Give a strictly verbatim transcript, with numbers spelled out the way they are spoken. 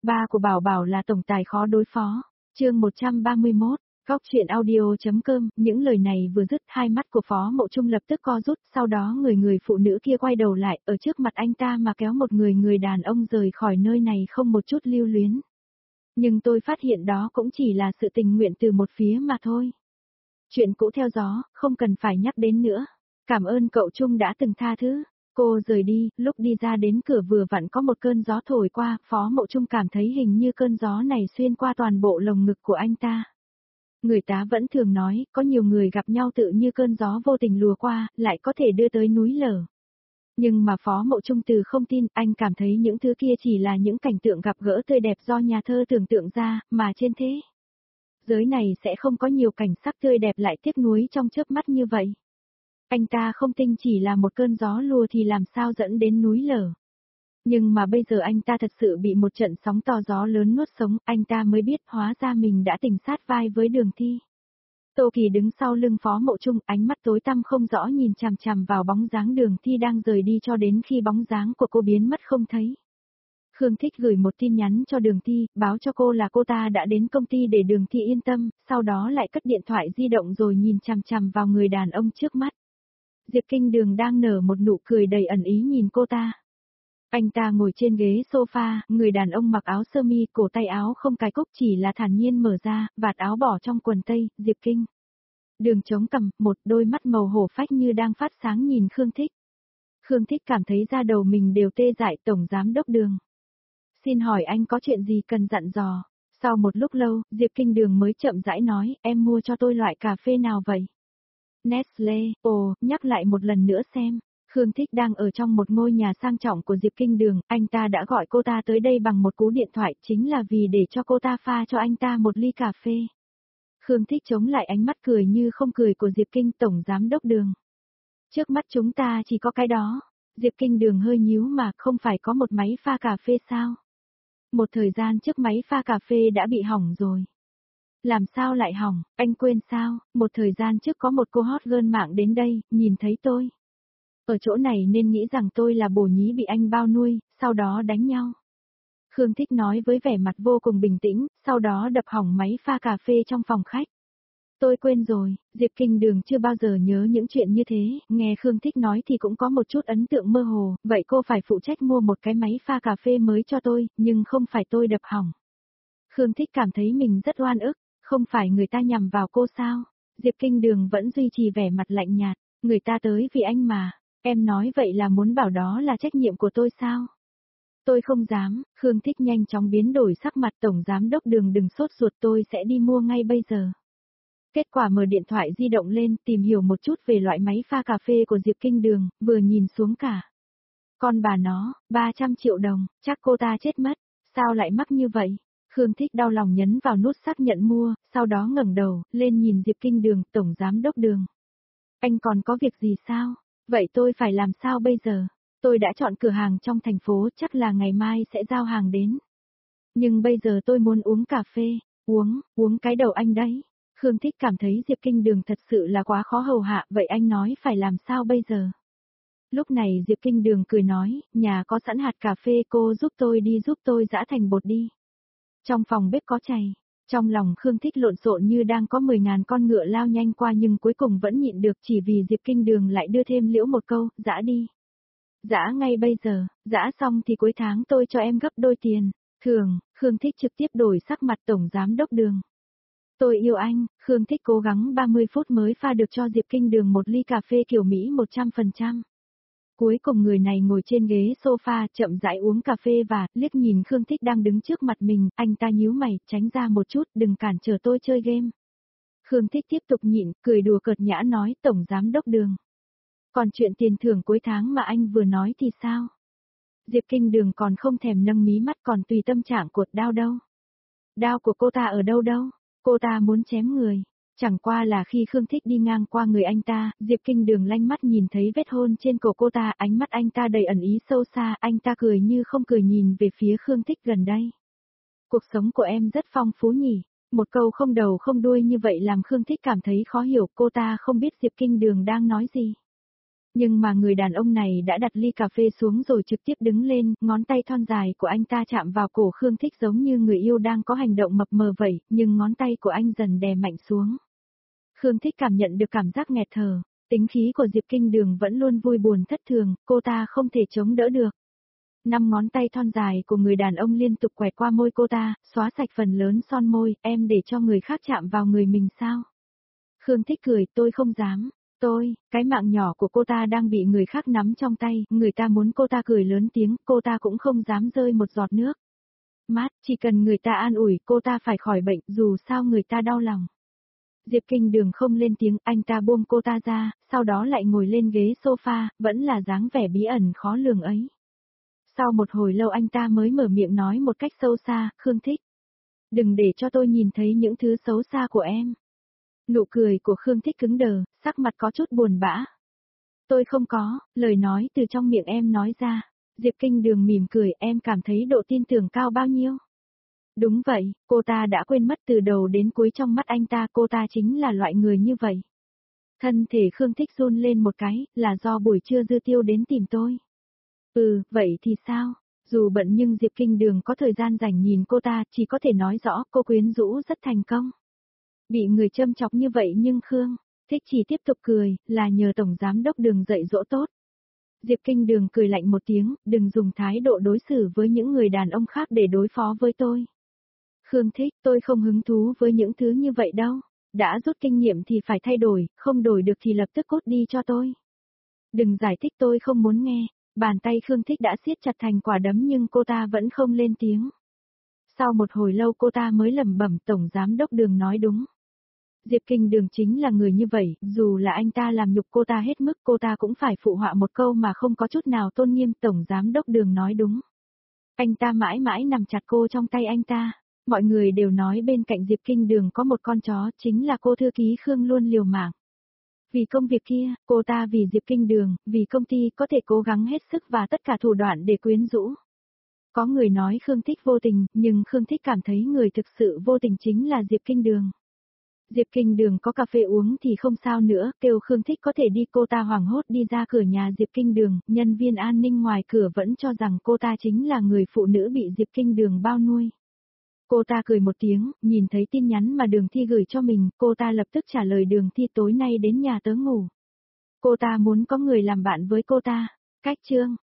Ba của Bảo Bảo là tổng tài khó đối phó. Chương một trăm ba mươi mốt, Góc truyện audio.com, những lời này vừa dứt, hai mắt của Phó Mậu Trung lập tức co rút, sau đó người người phụ nữ kia quay đầu lại, ở trước mặt anh ta mà kéo một người người đàn ông rời khỏi nơi này không một chút lưu luyến. Nhưng tôi phát hiện đó cũng chỉ là sự tình nguyện từ một phía mà thôi. Chuyện cũ theo gió, không cần phải nhắc đến nữa. Cảm ơn cậu Trung đã từng tha thứ. Cô rời đi, lúc đi ra đến cửa vừa vặn có một cơn gió thổi qua, Phó Mậu Trung cảm thấy hình như cơn gió này xuyên qua toàn bộ lồng ngực của anh ta. Người ta vẫn thường nói, có nhiều người gặp nhau tự như cơn gió vô tình lùa qua, lại có thể đưa tới núi lở. Nhưng mà Phó Mậu Trung từ không tin, anh cảm thấy những thứ kia chỉ là những cảnh tượng gặp gỡ tươi đẹp do nhà thơ tưởng tượng ra, mà trên thế giới này sẽ không có nhiều cảnh sắc tươi đẹp lại tiếc nuối trong chớp mắt như vậy. Anh ta không tin chỉ là một cơn gió lùa thì làm sao dẫn đến núi lở. Nhưng mà bây giờ anh ta thật sự bị một trận sóng to gió lớn nuốt sống, anh ta mới biết hóa ra mình đã tình sát vai với Đường Thi. Tô Kỳ đứng sau lưng Phó Mậu Trung, ánh mắt tối tăm không rõ nhìn chằm chằm vào bóng dáng Đường Thi đang rời đi cho đến khi bóng dáng của cô biến mất không thấy. Khương Thích gửi một tin nhắn cho Đường Thi, báo cho cô là cô ta đã đến công ty để Đường Thi yên tâm, sau đó lại cất điện thoại di động rồi nhìn chằm chằm vào người đàn ông trước mắt. Diệp Kinh Đường đang nở một nụ cười đầy ẩn ý nhìn cô ta. Anh ta ngồi trên ghế sofa, người đàn ông mặc áo sơ mi, cổ tay áo không cài cúc chỉ là thản nhiên mở ra, vạt áo bỏ trong quần tây, Diệp Kinh Đường chống cằm, một đôi mắt màu hổ phách như đang phát sáng nhìn Khương Thích. Khương Thích cảm thấy da đầu mình đều tê dại. Tổng giám đốc Đường. Xin hỏi anh có chuyện gì cần dặn dò? Sau một lúc lâu, Diệp Kinh Đường mới chậm rãi nói, em mua cho tôi loại cà phê nào vậy? Nestle, ồ, nhắc lại một lần nữa xem. Khương Thích đang ở trong một ngôi nhà sang trọng của Diệp Kinh Đường, anh ta đã gọi cô ta tới đây bằng một cú điện thoại chính là vì để cho cô ta pha cho anh ta một ly cà phê. Khương Thích chống lại ánh mắt cười như không cười của Diệp Kinh Tổng Giám Đốc Đường. Trước mắt chúng ta chỉ có cái đó. Diệp Kinh Đường hơi nhíu mà không phải có một máy pha cà phê sao? Một thời gian trước máy pha cà phê đã bị hỏng rồi. Làm sao lại hỏng, anh quên sao, một thời gian trước có một cô hot girl mạng đến đây, nhìn thấy tôi. Ở chỗ này nên nghĩ rằng tôi là bồ nhí bị anh bao nuôi, sau đó đánh nhau. Khương Thích nói với vẻ mặt vô cùng bình tĩnh, sau đó đập hỏng máy pha cà phê trong phòng khách. Tôi quên rồi, Diệp Kinh Đường chưa bao giờ nhớ những chuyện như thế, nghe Khương Thích nói thì cũng có một chút ấn tượng mơ hồ, vậy cô phải phụ trách mua một cái máy pha cà phê mới cho tôi, nhưng không phải tôi đập hỏng. Khương Thích cảm thấy mình rất oan ức, không phải người ta nhằm vào cô sao? Diệp Kinh Đường vẫn duy trì vẻ mặt lạnh nhạt, người ta tới vì anh mà, em nói vậy là muốn bảo đó là trách nhiệm của tôi sao? Tôi không dám, Khương Thích nhanh chóng biến đổi sắc mặt. Tổng Giám Đốc Đường đừng sốt ruột, tôi sẽ đi mua ngay bây giờ. Kết quả mở điện thoại di động lên, tìm hiểu một chút về loại máy pha cà phê của Diệp Kinh Đường, vừa nhìn xuống cả. Con bà nó, ba trăm triệu đồng, chắc cô ta chết mất, sao lại mắc như vậy? Khương Thích đau lòng nhấn vào nút xác nhận mua, sau đó ngẩng đầu, lên nhìn Diệp Kinh Đường, Tổng Giám Đốc Đường. Anh còn có việc gì sao? Vậy tôi phải làm sao bây giờ? Tôi đã chọn cửa hàng trong thành phố, chắc là ngày mai sẽ giao hàng đến. Nhưng bây giờ tôi muốn uống cà phê, uống, uống cái đầu anh đấy. Khương Thích cảm thấy Diệp Kinh Đường thật sự là quá khó hầu hạ, vậy anh nói phải làm sao bây giờ? Lúc này Diệp Kinh Đường cười nói, nhà có sẵn hạt cà phê, cô giúp tôi đi giúp tôi giã thành bột đi. Trong phòng bếp có chày. Trong lòng Khương Thích lộn xộn như đang có mười ngàn con ngựa lao nhanh qua nhưng cuối cùng vẫn nhịn được chỉ vì Diệp Kinh Đường lại đưa thêm liễu một câu, giã đi. Giã ngay bây giờ, giã xong thì cuối tháng tôi cho em gấp đôi tiền. Thường, Khương Thích trực tiếp đổi sắc mặt. Tổng Giám Đốc Đường. Tôi yêu anh, Khương Thích cố gắng ba mươi phút mới pha được cho Diệp Kinh Đường một ly cà phê kiểu Mỹ một trăm phần trăm. Cuối cùng người này ngồi trên ghế sofa chậm rãi uống cà phê và liếc nhìn Khương Thích đang đứng trước mặt mình, anh ta nhíu mày, tránh ra một chút, đừng cản trở tôi chơi game. Khương Thích tiếp tục nhịn, cười đùa cợt nhã nói, Tổng Giám Đốc Đường. Còn chuyện tiền thưởng cuối tháng mà anh vừa nói thì sao? Diệp Kinh Đường còn không thèm nâng mí mắt, còn tùy tâm trạng cột đao đâu. Đao của cô ta ở đâu đâu? Cô ta muốn chém người. Chẳng qua là khi Khương Thích đi ngang qua người anh ta, Diệp Kinh Đường lanh mắt nhìn thấy vết hôn trên cổ cô ta, ánh mắt anh ta đầy ẩn ý sâu xa, anh ta cười như không cười nhìn về phía Khương Thích gần đây. Cuộc sống của em rất phong phú nhỉ? Một câu không đầu không đuôi như vậy làm Khương Thích cảm thấy khó hiểu, cô ta không biết Diệp Kinh Đường đang nói gì. Nhưng mà người đàn ông này đã đặt ly cà phê xuống rồi trực tiếp đứng lên, ngón tay thon dài của anh ta chạm vào cổ Khương Thích giống như người yêu đang có hành động mập mờ vậy, nhưng ngón tay của anh dần đè mạnh xuống. Khương Thích cảm nhận được cảm giác nghẹt thở, tính khí của Diệp Kinh Đường vẫn luôn vui buồn thất thường, cô ta không thể chống đỡ được. Năm ngón tay thon dài của người đàn ông liên tục quẹt qua môi cô ta, xóa sạch phần lớn son môi, em để cho người khác chạm vào người mình sao? Khương Thích cười, tôi không dám. Tôi, cái mạng nhỏ của cô ta đang bị người khác nắm trong tay, người ta muốn cô ta cười lớn tiếng, cô ta cũng không dám rơi một giọt nước. Mát, chỉ cần người ta an ủi, cô ta phải khỏi bệnh, dù sao người ta đau lòng. Diệp Kinh Đường không lên tiếng, anh ta buông cô ta ra, sau đó lại ngồi lên ghế sofa, vẫn là dáng vẻ bí ẩn khó lường ấy. Sau một hồi lâu anh ta mới mở miệng nói một cách sâu xa, Khương Thích. Đừng để cho tôi nhìn thấy những thứ xấu xa của em. Nụ cười của Khương Thích cứng đờ, sắc mặt có chút buồn bã. Tôi không có, lời nói từ trong miệng em nói ra. Diệp Kinh Đường mỉm cười, em cảm thấy độ tin tưởng cao bao nhiêu? Đúng vậy, cô ta đã quên mất từ đầu đến cuối trong mắt anh ta cô ta chính là loại người như vậy. Thân thể Khương Thích run lên một cái, là do buổi trưa Dư Tiêu đến tìm tôi. Ừ, vậy thì sao? Dù bận nhưng Diệp Kinh Đường có thời gian rảnh nhìn cô ta, chỉ có thể nói rõ cô quyến rũ rất thành công. Bị người châm chọc như vậy nhưng Khương Thích chỉ tiếp tục cười, là nhờ Tổng Giám Đốc Đường dạy dỗ tốt. Diệp Kinh Đường cười lạnh một tiếng, đừng dùng thái độ đối xử với những người đàn ông khác để đối phó với tôi. Khương Thích, tôi không hứng thú với những thứ như vậy đâu. Đã rút kinh nghiệm thì phải thay đổi, không đổi được thì lập tức cút đi cho tôi. Đừng giải thích, tôi không muốn nghe. Bàn tay Khương Thích đã siết chặt thành quả đấm nhưng cô ta vẫn không lên tiếng. Sau một hồi lâu cô ta mới lẩm bẩm, Tổng Giám Đốc Đường nói đúng. Diệp Kinh Đường chính là người như vậy, dù là anh ta làm nhục cô ta hết mức cô ta cũng phải phụ họa một câu mà không có chút nào tôn nghiêm, Tổng Giám Đốc Đường nói đúng. Anh ta mãi mãi nằm chặt cô trong tay anh ta. Mọi người đều nói bên cạnh Diệp Kinh Đường có một con chó, chính là cô thư ký Khương luôn liều mạng. Vì công việc kia, cô ta vì Diệp Kinh Đường, vì công ty có thể cố gắng hết sức và tất cả thủ đoạn để quyến rũ. Có người nói Khương Thích vô tình, nhưng Khương Thích cảm thấy người thực sự vô tình chính là Diệp Kinh Đường. Diệp Kinh Đường có cà phê uống thì không sao nữa, kêu Khương Thích có thể đi, cô ta hoảng hốt đi ra cửa nhà Diệp Kinh Đường, nhân viên an ninh ngoài cửa vẫn cho rằng cô ta chính là người phụ nữ bị Diệp Kinh Đường bao nuôi. Cô ta cười một tiếng, nhìn thấy tin nhắn mà Đường Thi gửi cho mình, cô ta lập tức trả lời Đường Thi tối nay đến nhà tớ ngủ. Cô ta muốn có người làm bạn với cô ta. Cách chương